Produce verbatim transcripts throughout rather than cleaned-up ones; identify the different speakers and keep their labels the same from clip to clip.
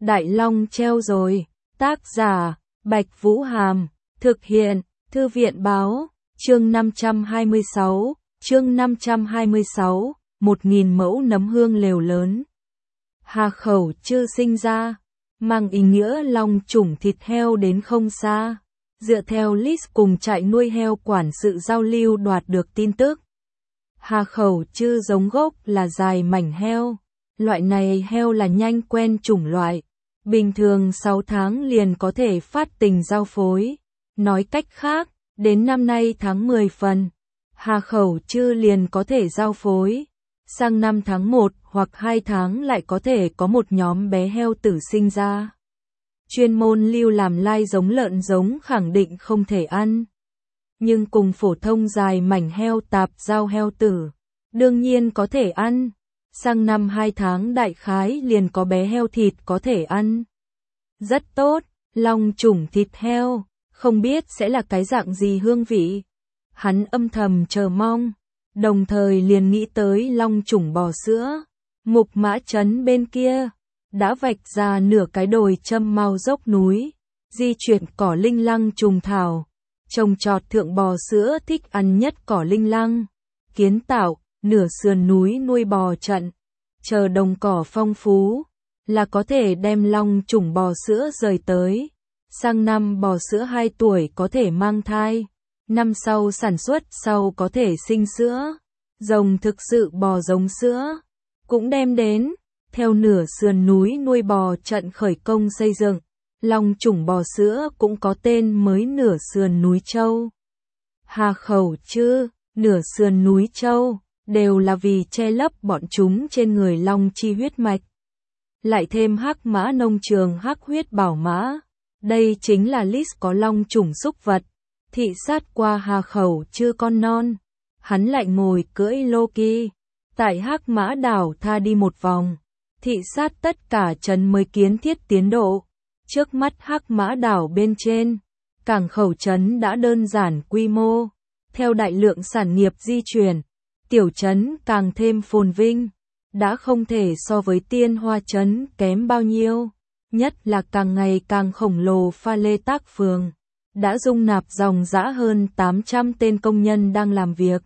Speaker 1: Đại Long treo rồi. Tác giả, Bạch Vũ Hàm. Thực hiện, Thư viện Báo. Chương năm trăm hai mươi sáu. Chương năm trăm hai mươi sáu. Một nghìn mẫu nấm hương lều lớn. Hà Khẩu Chư sinh ra, mang ý nghĩa long chủng thịt heo đến không xa. Dựa theo list cùng trại nuôi heo quản sự giao lưu đoạt được tin tức. Hà Khẩu Chư giống gốc là dài mảnh heo. Loại này heo là nhanh quen chủng loại. Bình thường sáu tháng liền có thể phát tình giao phối. Nói cách khác, đến năm nay tháng mười phần, Hà Khẩu Chư liền có thể giao phối. Sang năm tháng một hoặc hai tháng lại có thể có một nhóm bé heo tử sinh ra. Chuyên môn lưu làm lai giống lợn giống khẳng định không thể ăn. Nhưng cùng phổ thông dài mảnh heo tạp giao heo tử, đương nhiên có thể ăn. Sang năm hai tháng đại khái liền có bé heo thịt có thể ăn. Rất tốt, long chủng thịt heo, không biết sẽ là cái dạng gì hương vị. Hắn âm thầm chờ mong, đồng thời liền nghĩ tới long chủng bò sữa. Mục Mã Trấn bên kia đã vạch ra nửa cái đồi châm mau dốc núi, di chuyển cỏ linh lăng trùng thảo, trồng trọt thượng bò sữa thích ăn nhất cỏ linh lăng, kiến tạo, nửa sườn núi nuôi bò trận, chờ đồng cỏ phong phú, là có thể đem long chủng bò sữa rời tới. Sang năm bò sữa hai tuổi có thể mang thai, năm sau sản xuất sau có thể sinh sữa, rồng thực sự bò giống sữa, cũng đem đến. Theo nửa sườn núi nuôi bò trận khởi công xây dựng, long chủng bò sữa cũng có tên mới nửa sườn núi châu. Hà Khẩu Chư, nửa sườn núi châu, đều là vì che lấp bọn chúng trên người long chi huyết mạch. Lại thêm Hắc Mã nông trường hắc huyết bảo mã, đây chính là list có long chủng súc vật. Thị sát qua Hà Khẩu Chư con non, hắn lại ngồi cưỡi lô kỳ, tại Hắc Mã đảo tha đi một vòng. Thị sát tất cả trấn mới kiến thiết tiến độ. Trước mắt Hắc Mã đảo bên trên, cảng khẩu trấn đã đơn giản quy mô. Theo đại lượng sản nghiệp di chuyển, tiểu trấn càng thêm phồn vinh, đã không thể so với Tiên Hoa trấn kém bao nhiêu. Nhất là càng ngày càng khổng lồ Pha Lê Tác Phường, đã dung nạp dòng dã hơn tám trăm tên công nhân đang làm việc.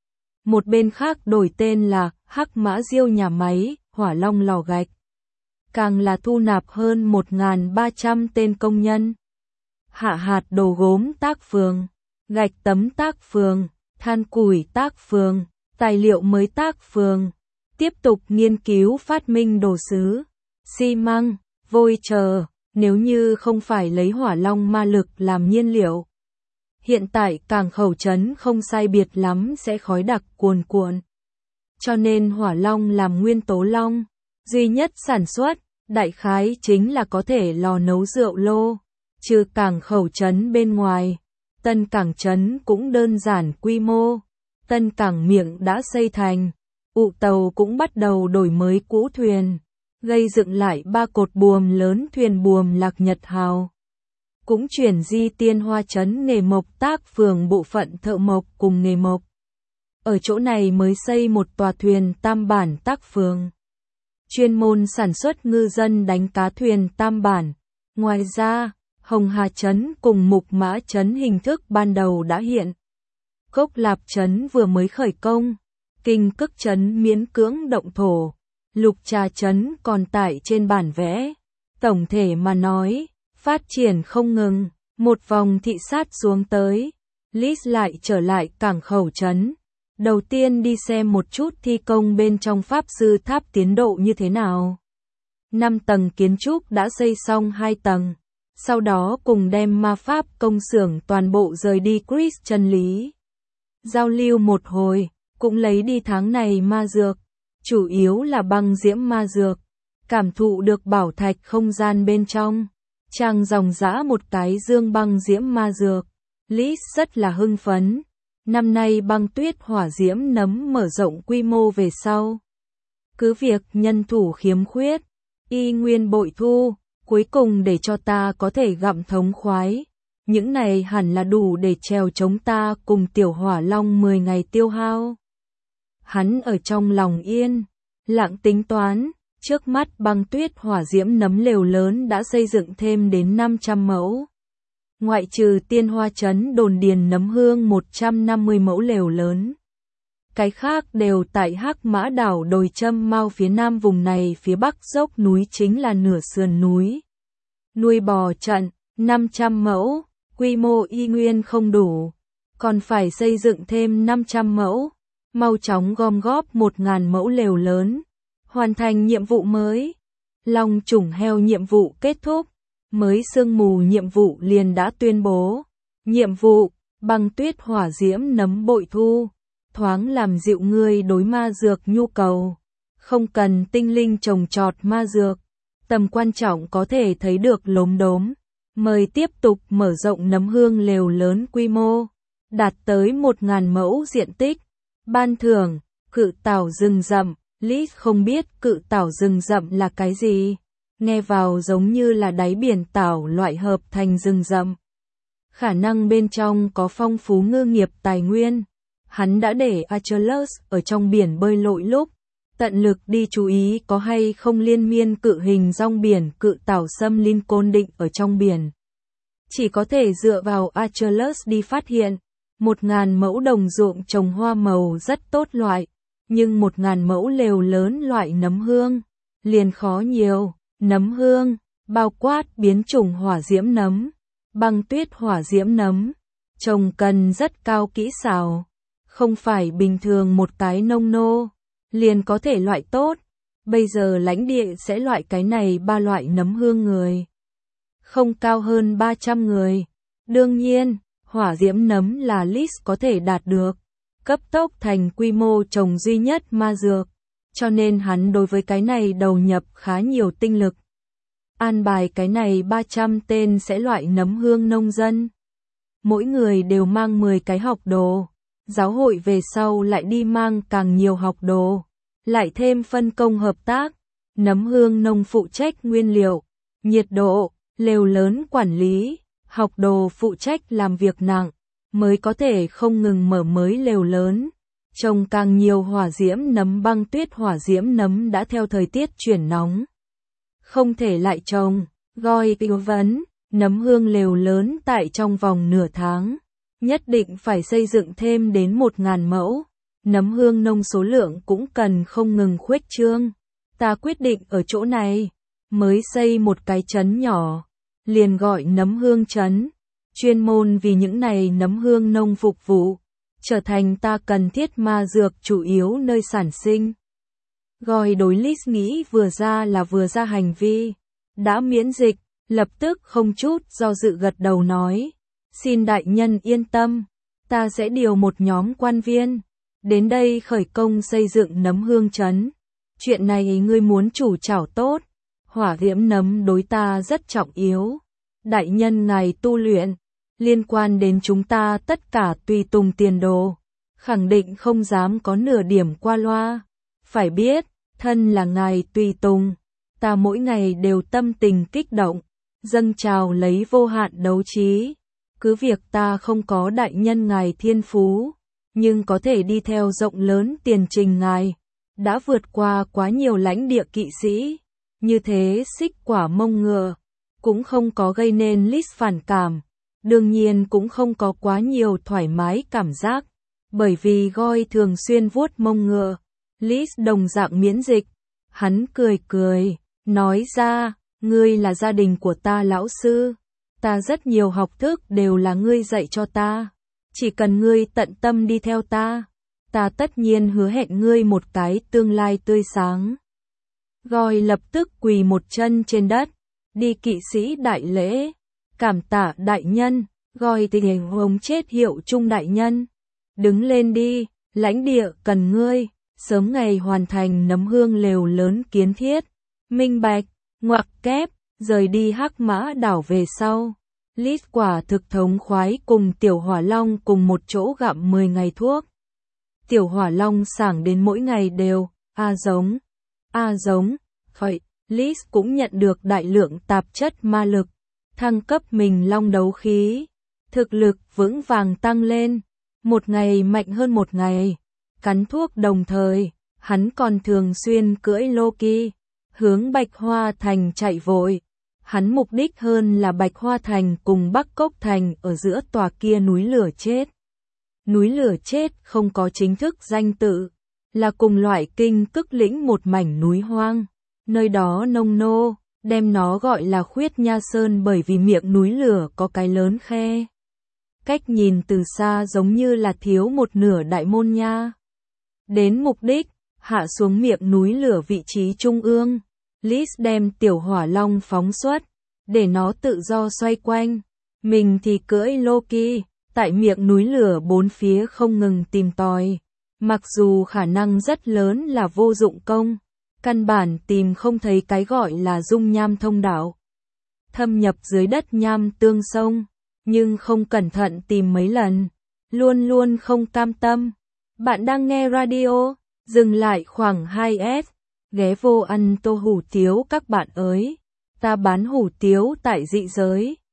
Speaker 1: Một bên khác đổi tên là Hắc Mã Diêu nhà máy, Hỏa Long lò gạch, càng là thu nạp hơn một nghìn ba trăm tên công nhân. Hạ hạt đồ gốm Tác Phường, gạch tấm Tác Phường, than củi Tác Phường, tài liệu mới Tác Phường, tiếp tục nghiên cứu phát minh đồ sứ, xi măng, vôi chờ, nếu như không phải lấy hỏa long ma lực làm nhiên liệu. Hiện tại cảng khẩu trấn không sai biệt lắm sẽ khói đặc cuồn cuộn. Cho nên hỏa long làm nguyên tố long, duy nhất sản xuất, đại khái chính là có thể lò nấu rượu lô. Trừ cảng khẩu trấn bên ngoài, tân cảng trấn cũng đơn giản quy mô. Tân cảng miệng đã xây thành, ụ tàu cũng bắt đầu đổi mới cũ thuyền, gây dựng lại ba cột buồm lớn thuyền buồm Lạc Nhật Hào. Cũng chuyển di Tiên Hoa trấn nghề mộc Tác Phường bộ phận thợ mộc cùng nghề mộc. Ở chỗ này mới xây một tòa thuyền tam bản Tác Phường, chuyên môn sản xuất ngư dân đánh cá thuyền tam bản. Ngoài ra, Hồng Hà trấn cùng Mục Mã trấn hình thức ban đầu đã hiện. Cốc Lạp trấn vừa mới khởi công, Kinh Cức trấn miễn cưỡng động thổ, Lục Trà trấn còn tại trên bản vẽ. Tổng thể mà nói, phát triển không ngừng. Một vòng thị sát xuống tới, Liz lại trở lại cảng khẩu trấn. Đầu tiên đi xem một chút thi công bên trong pháp sư tháp tiến độ như thế nào. Năm tầng kiến trúc đã xây xong hai tầng, sau đó cùng đem ma pháp công xưởng toàn bộ rời đi Chris chân lý. Giao lưu một hồi, cũng lấy đi tháng này ma dược, chủ yếu là băng diễm ma dược, cảm thụ được bảo thạch không gian bên trong. Trang dòng dã một cái dương băng diễm ma dược, Liz rất là hưng phấn. Năm nay băng tuyết hỏa diễm nấm mở rộng quy mô về sau. Cứ việc nhân thủ khiếm khuyết, y nguyên bội thu, cuối cùng để cho ta có thể gặm thống khoái. Những này hẳn là đủ để trèo chống ta cùng tiểu hỏa long mười ngày tiêu hao. Hắn ở trong lòng yên, lặng tính toán, Trước mắt băng tuyết hỏa diễm nấm lều lớn đã xây dựng thêm đến năm trăm mẫu. Ngoại trừ Tiên Hoa Trấn đồn điền nấm hương một trăm năm mươi mẫu lều lớn. Cái khác đều tại Hắc Mã đảo đồi Châm Mao phía nam vùng này, phía bắc dốc núi chính là nửa sườn núi. Nuôi bò trận, năm trăm mẫu, quy mô y nguyên không đủ, còn phải xây dựng thêm năm trăm mẫu, mau chóng gom góp một nghìn mẫu lều lớn, hoàn thành nhiệm vụ mới. Long chủng heo nhiệm vụ kết thúc, mới sương mù nhiệm vụ liền đã tuyên bố. Nhiệm vụ, băng tuyết hỏa diễm nấm bội thu, thoáng làm dịu ngươi đối ma dược nhu cầu. Không cần tinh linh trồng trọt ma dược, tầm quan trọng có thể thấy được lốm đốm. Mời tiếp tục mở rộng nấm hương lều lớn quy mô, đạt tới một nghìn mẫu diện tích. Ban thưởng, cự tảo rừng rậm. Liz không biết cự tảo rừng rậm là cái gì, nghe vào giống như là đáy biển tảo loại hợp thành rừng rậm. Khả năng bên trong có phong phú ngư nghiệp tài nguyên. Hắn đã để Achilles ở trong biển bơi lội lúc, tận lực đi chú ý có hay không liên miên cự hình rong biển cự tảo xâm linh côn định ở trong biển. Chỉ có thể dựa vào Achilles đi phát hiện. Một ngàn mẫu đồng ruộng trồng hoa màu rất tốt loại, nhưng một ngàn mẫu lều lớn loại nấm hương, liền khó nhiều. Nấm hương, bao quát biến chủng hỏa diễm nấm, băng tuyết hỏa diễm nấm, trồng cần rất cao kỹ xảo, không phải bình thường một cái nông nô, liền có thể loại tốt. Bây giờ lãnh địa sẽ loại cái này ba loại nấm hương người, không cao hơn ba trăm người. Đương nhiên, hỏa diễm nấm là Liz có thể đạt được, cấp tốc thành quy mô trồng duy nhất ma dược, cho nên hắn đối với cái này đầu nhập khá nhiều tinh lực. An bài cái này ba trăm tên sẽ loại nấm hương nông dân. Mỗi người đều mang mười cái học đồ, giáo hội về sau lại đi mang càng nhiều học đồ, lại thêm phân công hợp tác. Nấm hương nông phụ trách nguyên liệu, nhiệt độ, lều lớn quản lý, học đồ phụ trách làm việc nặng, mới có thể không ngừng mở mới lều lớn. Trồng càng nhiều hỏa diễm nấm băng tuyết hỏa diễm nấm đã theo thời tiết chuyển nóng. Không thể lại trồng, Goi tư vấn, nấm hương lều lớn tại trong vòng nửa tháng. Nhất định phải xây dựng thêm đến một nghìn mẫu. Nấm hương nông số lượng cũng cần không ngừng khuếch trương. Ta quyết định ở chỗ này, mới xây một cái trấn nhỏ, liền gọi nấm hương trấn, chuyên môn vì những này nấm hương nông phục vụ, trở thành ta cần thiết ma dược chủ yếu nơi sản sinh. Goi đối Liz nghĩ vừa ra là vừa ra hành vi, đã miễn dịch, lập tức không chút do dự gật đầu nói, xin đại nhân yên tâm, ta sẽ điều một nhóm quan viên, đến đây khởi công xây dựng nấm hương trấn. Chuyện này ngươi muốn chủ trảo tốt, hỏa diễm nấm đối ta rất trọng yếu. Đại nhân ngài tu luyện, liên quan đến chúng ta tất cả tùy tùng tiền đồ, khẳng định không dám có nửa điểm qua loa. Phải biết, thân là ngài tùy tùng, ta mỗi ngày đều tâm tình kích động, dâng trào lấy vô hạn đấu trí. Cứ việc ta không có đại nhân ngài thiên phú, nhưng có thể đi theo rộng lớn tiền trình ngài, đã vượt qua quá nhiều lãnh địa kỵ sĩ, như thế xích quả mông ngựa, cũng không có gây nên Liz phản cảm, đương nhiên cũng không có quá nhiều thoải mái cảm giác, bởi vì Goi thường xuyên vuốt mông ngựa, Liz đồng dạng miễn dịch. Hắn cười cười, nói ra, ngươi là gia đình của ta lão sư, ta rất nhiều học thức đều là ngươi dạy cho ta, chỉ cần ngươi tận tâm đi theo ta, ta tất nhiên hứa hẹn ngươi một cái tương lai tươi sáng. Goi lập tức quỳ một chân trên đất, đi kỵ sĩ đại lễ, cảm tạ đại nhân. Goi tình hình hống chết hiệu trung đại nhân, đứng lên đi, lãnh địa cần ngươi, sớm ngày hoàn thành nấm hương lều lớn kiến thiết. Minh bạch, ngoặc kép, rời đi Hắc Mã đảo về sau, Liz quả thực thống khoái cùng Tiểu Hỏa Long cùng một chỗ gặm mười ngày thuốc. Tiểu Hỏa Long sảng đến mỗi ngày đều, a giống, a giống, vậy, Liz cũng nhận được đại lượng tạp chất ma lực, thăng cấp mình long đấu khí, thực lực vững vàng tăng lên, một ngày mạnh hơn một ngày, cắn thuốc đồng thời, hắn còn thường xuyên cưỡi Loki, hướng Bạch Hoa Thành chạy vội. Hắn mục đích hơn là Bạch Hoa Thành cùng Bắc Cốc Thành ở giữa tòa kia núi lửa chết. Núi lửa chết không có chính thức danh tự, là cùng loại kinh Cức lĩnh một mảnh núi hoang. Nơi đó nông nô, đem nó gọi là Khuyết Nha Sơn bởi vì miệng núi lửa có cái lớn khe. Cách nhìn từ xa giống như là thiếu một nửa đại môn nha. Đến mục đích, hạ xuống miệng núi lửa vị trí trung ương. Liz đem tiểu hỏa long phóng xuất, để nó tự do xoay quanh. Mình thì cưỡi Loki, tại miệng núi lửa bốn phía không ngừng tìm tòi. Mặc dù khả năng rất lớn là vô dụng công, căn bản tìm không thấy cái gọi là dung nham thông đạo. Thâm nhập dưới đất nham tương sông, nhưng không cẩn thận tìm mấy lần, luôn luôn không cam tâm. Bạn đang nghe radio, dừng lại khoảng hai S, ghé vô ăn tô hủ tiếu các bạn ơi. Ta bán hủ tiếu tại dị giới.